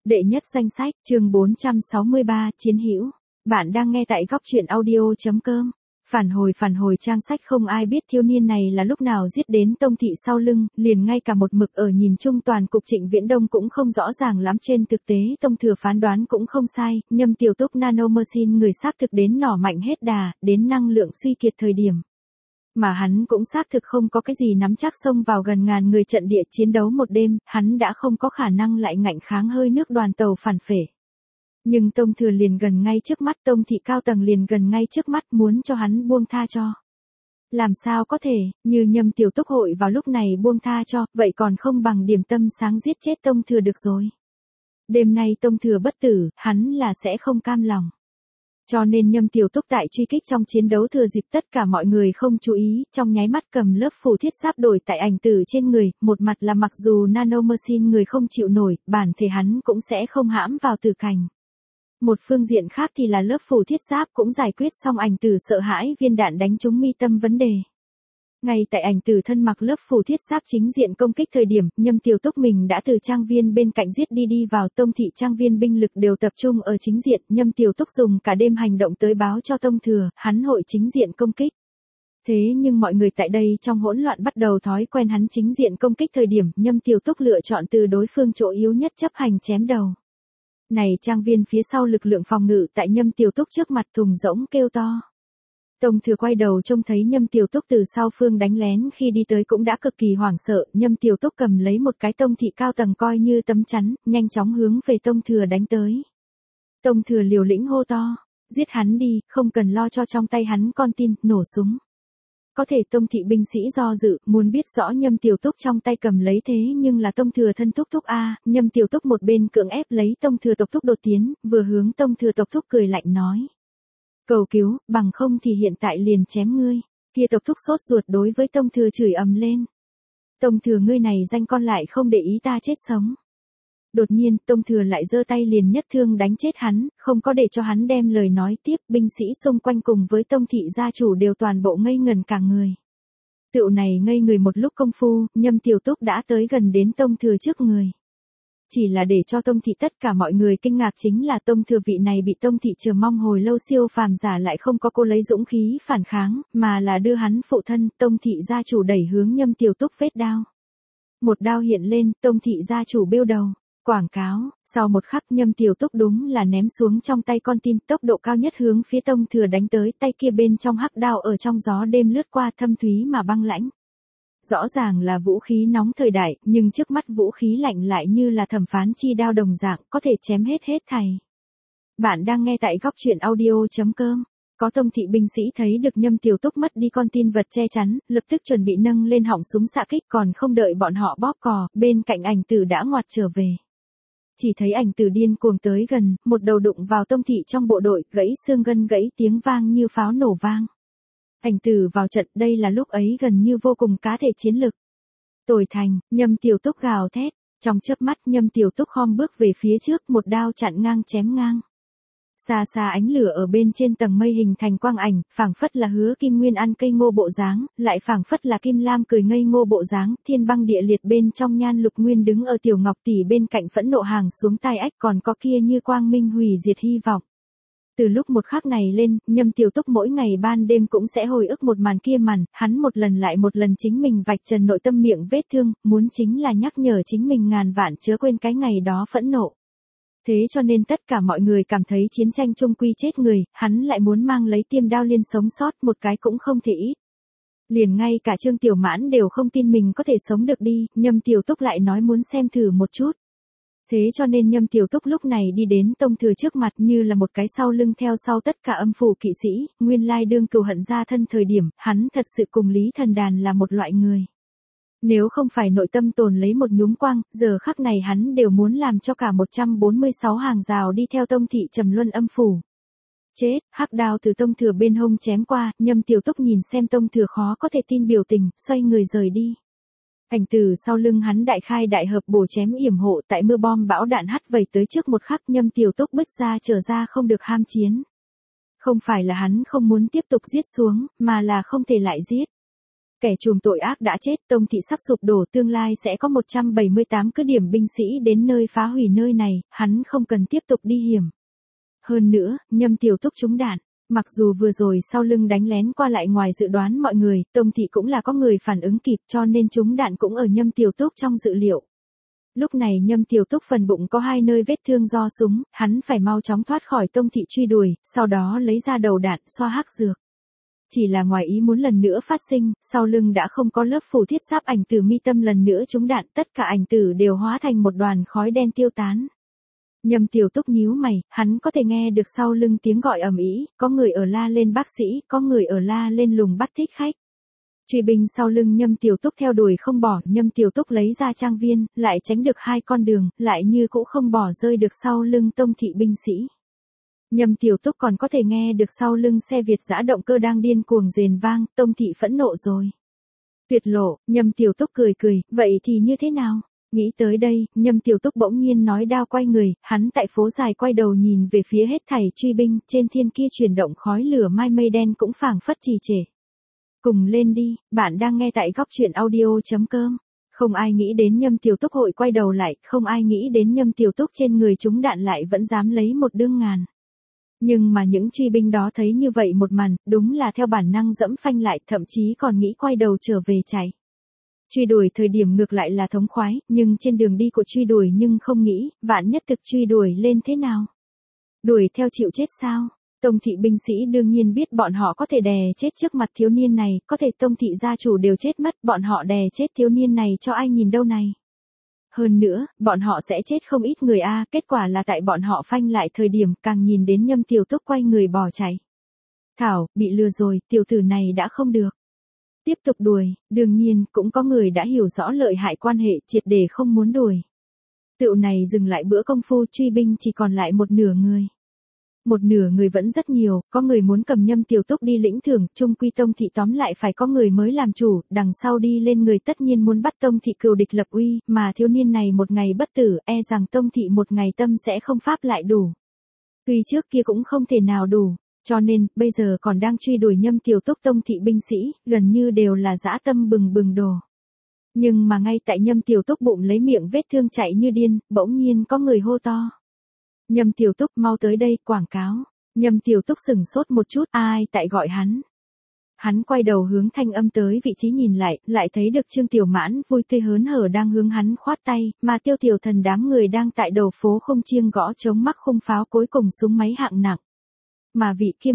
Đệ nhất danh sách, chương 463, Chiến hữu. Bạn đang nghe tại góc truyện audio.com. Phản hồi trang sách không ai biết thiếu niên này là lúc nào giết đến Tông Thị sau lưng, liền ngay cả một mực ở nhìn chung toàn cục Trịnh Viễn Đông cũng không rõ ràng lắm. Trên thực tế Tông Thừa phán đoán cũng không sai, Nhâm Tiểu Túc nanomachine người xác thực đến nỏ mạnh hết đà, đến năng lượng suy kiệt thời điểm. Mà hắn cũng xác thực không có cái gì nắm chắc xông vào gần ngàn người trận địa chiến đấu một đêm, hắn đã không có khả năng lại ngạnh kháng hơi nước đoàn tàu phản phệ. Nhưng Tông Thừa liền gần ngay trước mắt, Tông Thị cao tầng liền gần ngay trước mắt, muốn cho hắn buông tha cho. Làm sao có thể, như Nhâm Tiểu Túc hội vào lúc này buông tha cho, vậy còn không bằng điểm tâm sáng giết chết Tông Thừa được rồi. Đêm nay Tông Thừa bất tử, hắn là sẽ không cam lòng. Cho nên Nhâm Tiểu Túc tại truy kích trong chiến đấu thừa dịp tất cả mọi người không chú ý, trong nháy mắt cầm lớp phủ thiết giáp đổi tại ảnh tử trên người, một mặt là mặc dù nanomachine người không chịu nổi, bản thể hắn cũng sẽ không hãm vào tử cảnh. Một phương diện khác thì là lớp phủ thiết giáp cũng giải quyết xong ảnh tử sợ hãi viên đạn đánh trúng mi tâm vấn đề. Ngay tại ảnh tử thân mặc lớp phủ thiết giáp chính diện công kích thời điểm, Nhâm Tiểu Túc mình đã từ trang viên bên cạnh giết đi vào. Tông Thị trang viên binh lực đều tập trung ở chính diện, Nhâm Tiểu Túc dùng cả đêm hành động tới báo cho Tông Thừa, hắn hội chính diện công kích. Thế nhưng mọi người tại đây trong hỗn loạn bắt đầu thói quen hắn chính diện công kích thời điểm, Nhâm Tiểu Túc lựa chọn từ đối phương chỗ yếu nhất chấp hành chém đầu. Này trang viên phía sau lực lượng phòng ngự tại Nhâm Tiểu Túc trước mặt thùng rỗng kêu to. Tông Thừa quay đầu trông thấy Nhâm Tiểu Túc từ sau phương đánh lén khi đi tới cũng đã cực kỳ hoảng sợ, Nhâm Tiểu Túc cầm lấy một cái Tông Thị cao tầng coi như tấm chắn, nhanh chóng hướng về Tông Thừa đánh tới. Tông Thừa liều lĩnh hô to, giết hắn đi, không cần lo cho trong tay hắn con tin, nổ súng. Có thể Tông Thị binh sĩ do dự, muốn biết rõ Nhâm Tiểu Túc trong tay cầm lấy thế nhưng là Tông Thừa thân thúc thúc a, Nhâm Tiểu Túc một bên cưỡng ép lấy Tông Thừa tộc thúc đột tiến, vừa hướng Tông Thừa tộc thúc cười lạnh nói. Cầu cứu, bằng không thì hiện tại liền chém ngươi. Kia tộc thúc sốt ruột đối với Tông Thừa chửi ầm lên. Tông Thừa ngươi này danh con lại không để ý ta chết sống. Đột nhiên Tông Thừa lại giơ tay liền nhất thương đánh chết hắn, không có để cho hắn đem lời nói tiếp, binh sĩ xung quanh cùng với Tông Thị gia chủ đều toàn bộ ngây ngần cả người. Tựu này ngây người một lúc công phu, Nhâm Tiểu Túc đã tới gần đến Tông Thừa trước người. Chỉ là để cho Tông Thị tất cả mọi người kinh ngạc chính là Tông Thừa vị này bị Tông Thị chờ mong hồi lâu siêu phàm giả lại không có cô lấy dũng khí phản kháng, mà là đưa hắn phụ thân, Tông Thị gia chủ đẩy hướng Nhâm Tiểu Túc vết đao. Một đao hiện lên, Tông Thị gia chủ bêu đầu. Quảng cáo, sau một khắc Nhâm Tiểu Túc đúng là ném xuống trong tay con tin, tốc độ cao nhất hướng phía Tông Thừa đánh tới, tay kia bên trong hắc đao ở trong gió đêm lướt qua thâm thúy mà băng lãnh. Rõ ràng là vũ khí nóng thời đại, nhưng trước mắt vũ khí lạnh lại như là thẩm phán chi đao đồng dạng, có thể chém hết thảy. Bạn đang nghe tại góc truyện audio.com. Có Tông Thị binh sĩ thấy được Nhâm Tiểu Túc mất đi con tin vật che chắn, lập tức chuẩn bị nâng lên họng súng xạ kích, còn không đợi bọn họ bóp cò, bên cạnh ảnh tử đã ngoặt trở về. Chỉ thấy ảnh tử điên cuồng tới gần, một đầu đụng vào Tông Thị trong bộ đội, gãy xương gân gãy tiếng vang như pháo nổ vang. Ảnh tử vào trận, đây là lúc ấy gần như vô cùng cá thể chiến lực. Tồi thành, Nhâm Tiểu Túc gào thét, trong chớp mắt Nhâm Tiểu Túc khom bước về phía trước, một đao chặn ngang chém ngang. Xa xa ánh lửa ở bên trên tầng mây hình thành quang ảnh, phảng phất là Hứa Kim Nguyên ăn cây ngô bộ dáng, lại phảng phất là Kim Lam cười ngây ngô bộ dáng, thiên băng địa liệt bên trong Nhan Lục Nguyên đứng ở Tiểu Ngọc tỷ bên cạnh phẫn nộ hàng xuống tai ách, còn có kia như quang minh hủy diệt hy vọng. Từ lúc một khắc này lên, Nhâm Tiểu Túc mỗi ngày ban đêm cũng sẽ hồi ức một màn kia màn, hắn một lần lại một lần chính mình vạch trần nội tâm miệng vết thương, muốn chính là nhắc nhở chính mình ngàn vạn chớ quên cái ngày đó phẫn nộ. Thế cho nên tất cả mọi người cảm thấy chiến tranh chung quy chết người, hắn lại muốn mang lấy tiêm đao liên sống sót, một cái cũng không thể ít. Liền ngay cả Trương Tiểu Mãn đều không tin mình có thể sống được đi, Nhâm Tiểu Túc lại nói muốn xem thử một chút. Thế cho nên Nhâm Tiểu Túc lúc này đi đến Tông Thừa trước mặt như là một cái sau lưng theo sau tất cả âm phủ kỵ sĩ, nguyên lai đương cừu hận ra thân thời điểm, hắn thật sự cùng Lý Thần Đàn là một loại người. Nếu không phải nội tâm tồn lấy một nhúm quang, giờ khắc này hắn đều muốn làm cho cả 146 hàng rào đi theo Tông Thị trầm luân âm phủ. Chết, hắc đao từ Tông Thừa bên hông chém qua, Nhâm Tiểu Túc nhìn xem Tông Thừa khó có thể tin biểu tình, xoay người rời đi. Ảnh tử sau lưng hắn đại khai đại hợp bổ chém yểm hộ, tại mưa bom bão đạn hắt vẩy tới trước một khắc Nhâm Tiểu Túc bứt ra trở ra không được ham chiến. Không phải là hắn không muốn tiếp tục giết xuống, mà là không thể lại giết. Kẻ trùm tội ác đã chết, Tông thị sắp sụp đổ, tương lai sẽ có 178 cứ điểm binh sĩ đến nơi phá hủy nơi này, hắn không cần tiếp tục đi hiểm. Hơn nữa, Nhâm Tiểu Túc trúng đạn. Mặc dù vừa rồi sau lưng đánh lén qua lại ngoài dự đoán mọi người, Tông thị cũng là có người phản ứng kịp cho nên trúng đạn cũng ở Nhâm Tiểu Túc trong dự liệu. Lúc này Nhâm Tiểu Túc phần bụng có 2 nơi vết thương do súng, hắn phải mau chóng thoát khỏi Tông thị truy đuổi, sau đó lấy ra đầu đạn, xoa hắc dược. Chỉ là ngoài ý muốn lần nữa phát sinh, sau lưng đã không có lớp phủ thiết giáp, ảnh tử mi tâm lần nữa trúng đạn, tất cả ảnh tử đều hóa thành một đoàn khói đen tiêu tán. Nhâm Tiểu Túc nhíu mày, hắn có thể nghe được sau lưng tiếng gọi ầm ĩ, có người ở la lên bác sĩ, có người ở la lên lùng bắt thích khách. Truy binh sau lưng Nhâm Tiểu Túc theo đuổi không bỏ, Nhâm Tiểu Túc lấy ra trang viên, lại tránh được 2 con đường, lại như cũng không bỏ rơi được sau lưng Tông thị binh sĩ. Nhâm Tiểu Túc còn có thể nghe được sau lưng xe Việt giã động cơ đang điên cuồng rền vang, Tông thị phẫn nộ rồi. Tuyệt lộ, Nhâm Tiểu Túc cười cười, vậy thì như thế nào? Nghĩ tới đây, Nhâm Tiểu Túc bỗng nhiên nói đao quay người, hắn tại phố dài quay đầu nhìn về phía hết thảy truy binh, trên thiên kia chuyển động khói lửa mai mây đen cũng phảng phất trì trệ. Cùng lên đi, bạn đang nghe tại góc truyện audio.com. Không ai nghĩ đến Nhâm Tiểu Túc hội quay đầu lại, không ai nghĩ đến Nhâm Tiểu Túc trên người trúng đạn lại vẫn dám lấy một đương ngàn. Nhưng mà những truy binh đó thấy như vậy một màn, đúng là theo bản năng dẫm phanh lại, thậm chí còn nghĩ quay đầu trở về chạy. Truy đuổi thời điểm ngược lại là thống khoái, nhưng trên đường đi của truy đuổi nhưng không nghĩ, vạn nhất thực truy đuổi lên thế nào? Đuổi theo chịu chết sao? Tông thị binh sĩ đương nhiên biết bọn họ có thể đè chết trước mặt thiếu niên này, có thể Tông thị gia chủ đều chết mất, bọn họ đè chết thiếu niên này cho ai nhìn đâu này? Hơn nữa, bọn họ sẽ chết không ít người a, kết quả là tại bọn họ phanh lại thời điểm càng nhìn đến Nhâm Tiểu Túc quay người bỏ chạy. Thảo, bị lừa rồi, tiểu tử này đã không được. Tiếp tục đuổi, đương nhiên, cũng có người đã hiểu rõ lợi hại quan hệ, triệt để không muốn đuổi. Tựu này dừng lại bữa công phu, truy binh chỉ còn lại một nửa người. Một nửa người vẫn rất nhiều, có người muốn cầm Nhâm Tiểu Túc đi lĩnh thưởng, chung quy Tông thị tóm lại phải có người mới làm chủ, đằng sau đi lên người tất nhiên muốn bắt Tông thị cừu địch lập uy, mà thiếu niên này một ngày bất tử, e rằng Tông thị một ngày tâm sẽ không pháp lại đủ. Tuy trước kia cũng không thể nào đủ, cho nên, bây giờ còn đang truy đuổi Nhâm Tiểu Túc Tông thị binh sĩ, gần như đều là dã tâm bừng bừng đổ. Nhưng mà ngay tại Nhâm Tiểu Túc bụng lấy miệng vết thương chạy như điên, bỗng nhiên có người hô to. Nhâm Tiểu Túc mau tới đây, quảng cáo. Nhâm Tiểu Túc sửng sốt một chút, ai tại gọi hắn. Hắn quay đầu hướng thanh âm tới vị trí nhìn lại thấy được Trương Tiểu Mãn vui tươi hớn hở đang hướng hắn khoát tay, mà Tiêu Tiểu Thần đám người đang tại đầu phố không chiêng gõ chống mắc khung pháo cuối cùng súng máy hạng nặng. Mà vị kia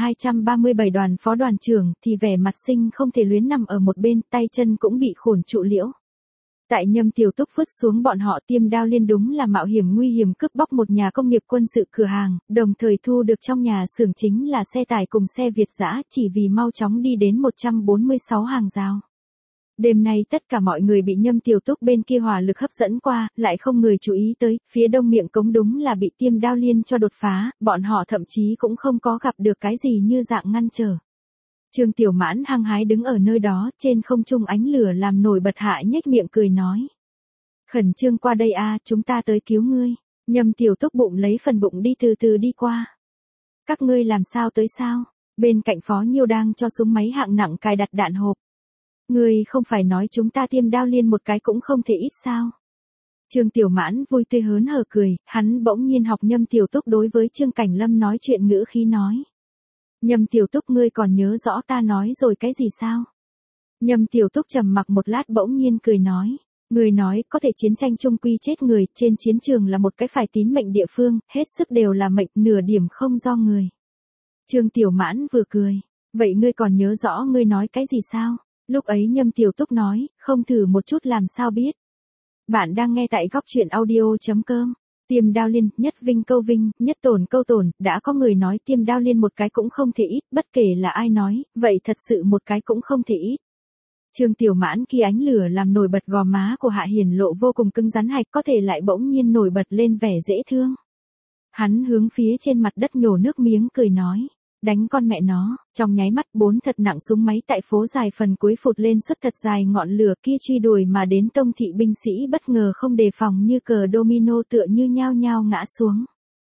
1237 đoàn phó đoàn trưởng thì vẻ mặt sinh không thể luyến nằm ở một bên, tay chân cũng bị khổn trụ liễu. Tại Nhâm Tiểu Túc vứt xuống bọn họ, Tiêm Đao Liên đúng là mạo hiểm nguy hiểm cướp bóc một nhà công nghiệp quân sự cửa hàng, đồng thời thu được trong nhà xưởng chính là xe tải cùng xe Việt giã, chỉ vì mau chóng đi đến 146 hàng rào. Đêm nay tất cả mọi người bị Nhâm Tiểu Túc bên kia hỏa lực hấp dẫn qua, lại không người chú ý tới, phía đông miệng cống đúng là bị Tiêm Đao Liên cho đột phá, bọn họ thậm chí cũng không có gặp được cái gì như dạng ngăn trở. Trương Tiểu Mãn hăng hái đứng ở nơi đó, trên không trung ánh lửa làm nổi bật hạ nhếch miệng cười nói. Khẩn trương qua đây a, chúng ta tới cứu ngươi. Nhâm Tiểu Túc bụng lấy phần bụng đi từ từ đi qua. Các ngươi làm sao tới sao? Bên cạnh Phó Nhiêu đang cho súng máy hạng nặng cài đặt đạn hộp. Ngươi không phải nói chúng ta Tiêm Đao Liên một cái cũng không thể ít sao? Trương Tiểu Mãn vui tươi hớn hở cười, hắn bỗng nhiên học Nhâm Tiểu Túc đối với Trương Cảnh Lâm nói chuyện ngữ khí nói. Nhâm Tiểu Túc ngươi còn nhớ rõ ta nói rồi cái gì sao? Nhâm Tiểu Túc trầm mặc một lát bỗng nhiên cười nói. Người nói có thể chiến tranh chung quy chết người, trên chiến trường là một cái phải tín mệnh địa phương, hết sức đều là mệnh, nửa điểm không do người. Trương Tiểu Mãn vừa cười. Vậy ngươi còn nhớ rõ ngươi nói cái gì sao? Lúc ấy Nhâm Tiểu Túc nói, không thử một chút làm sao biết. Bạn đang nghe tại góc truyện audio.com. Tiêm Đao Liên, nhất vinh câu vinh, nhất tổn câu tổn, đã có người nói Tiêm Đao Liên một cái cũng không thể ít, bất kể là ai nói, vậy thật sự một cái cũng không thể ít. Trương Tiểu Mãn khi ánh lửa làm nổi bật gò má của Hạ Hiền Lộ vô cùng cứng rắn hạch, có thể lại bỗng nhiên nổi bật lên vẻ dễ thương. Hắn hướng phía trên mặt đất nhổ nước miếng cười nói. Đánh con mẹ nó, trong nháy mắt 4 thật nặng súng máy tại phố dài phần cuối phụt lên suốt thật dài ngọn lửa kia truy đuổi mà đến Tông thị binh sĩ bất ngờ không đề phòng như cờ domino tựa như nhao nhao ngã xuống.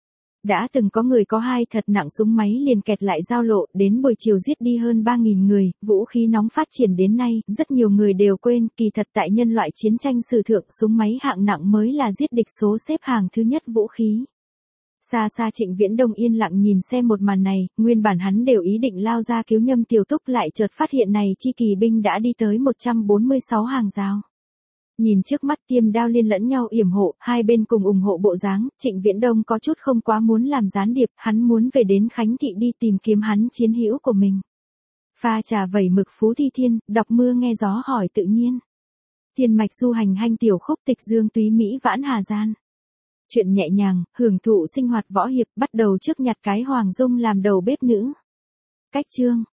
Đã từng có người có hai thật nặng súng máy liền kẹt lại giao lộ, đến buổi chiều giết đi hơn 3.000 người, vũ khí nóng phát triển đến nay, rất nhiều người đều quên, kỳ thật tại nhân loại chiến tranh sử thượng, súng máy hạng nặng mới là giết địch số xếp hàng thứ nhất vũ khí. Xa xa Trịnh Viễn Đông yên lặng nhìn xem một màn này, nguyên bản hắn đều ý định lao ra cứu Nhâm Tiểu Túc lại chợt phát hiện này chi kỳ binh đã đi tới 146 hàng rào. Nhìn trước mắt tiêm đao liên lẫn nhau yểm hộ, hai bên cùng ủng hộ bộ dáng, Trịnh Viễn Đông có chút không quá muốn làm gián điệp, hắn muốn về đến Khánh Thị đi tìm kiếm hắn chiến hữu của mình. Pha trà vẩy mực Phú Thi Thiên, đọc mưa nghe gió hỏi tự nhiên. Thiên mạch du hành hanh tiểu khúc tịch dương túy Mỹ vãn hà gian. Chuyện nhẹ nhàng, hưởng thụ sinh hoạt võ hiệp bắt đầu trước nhặt cái Hoàng Dung làm đầu bếp nữ. Cách chương.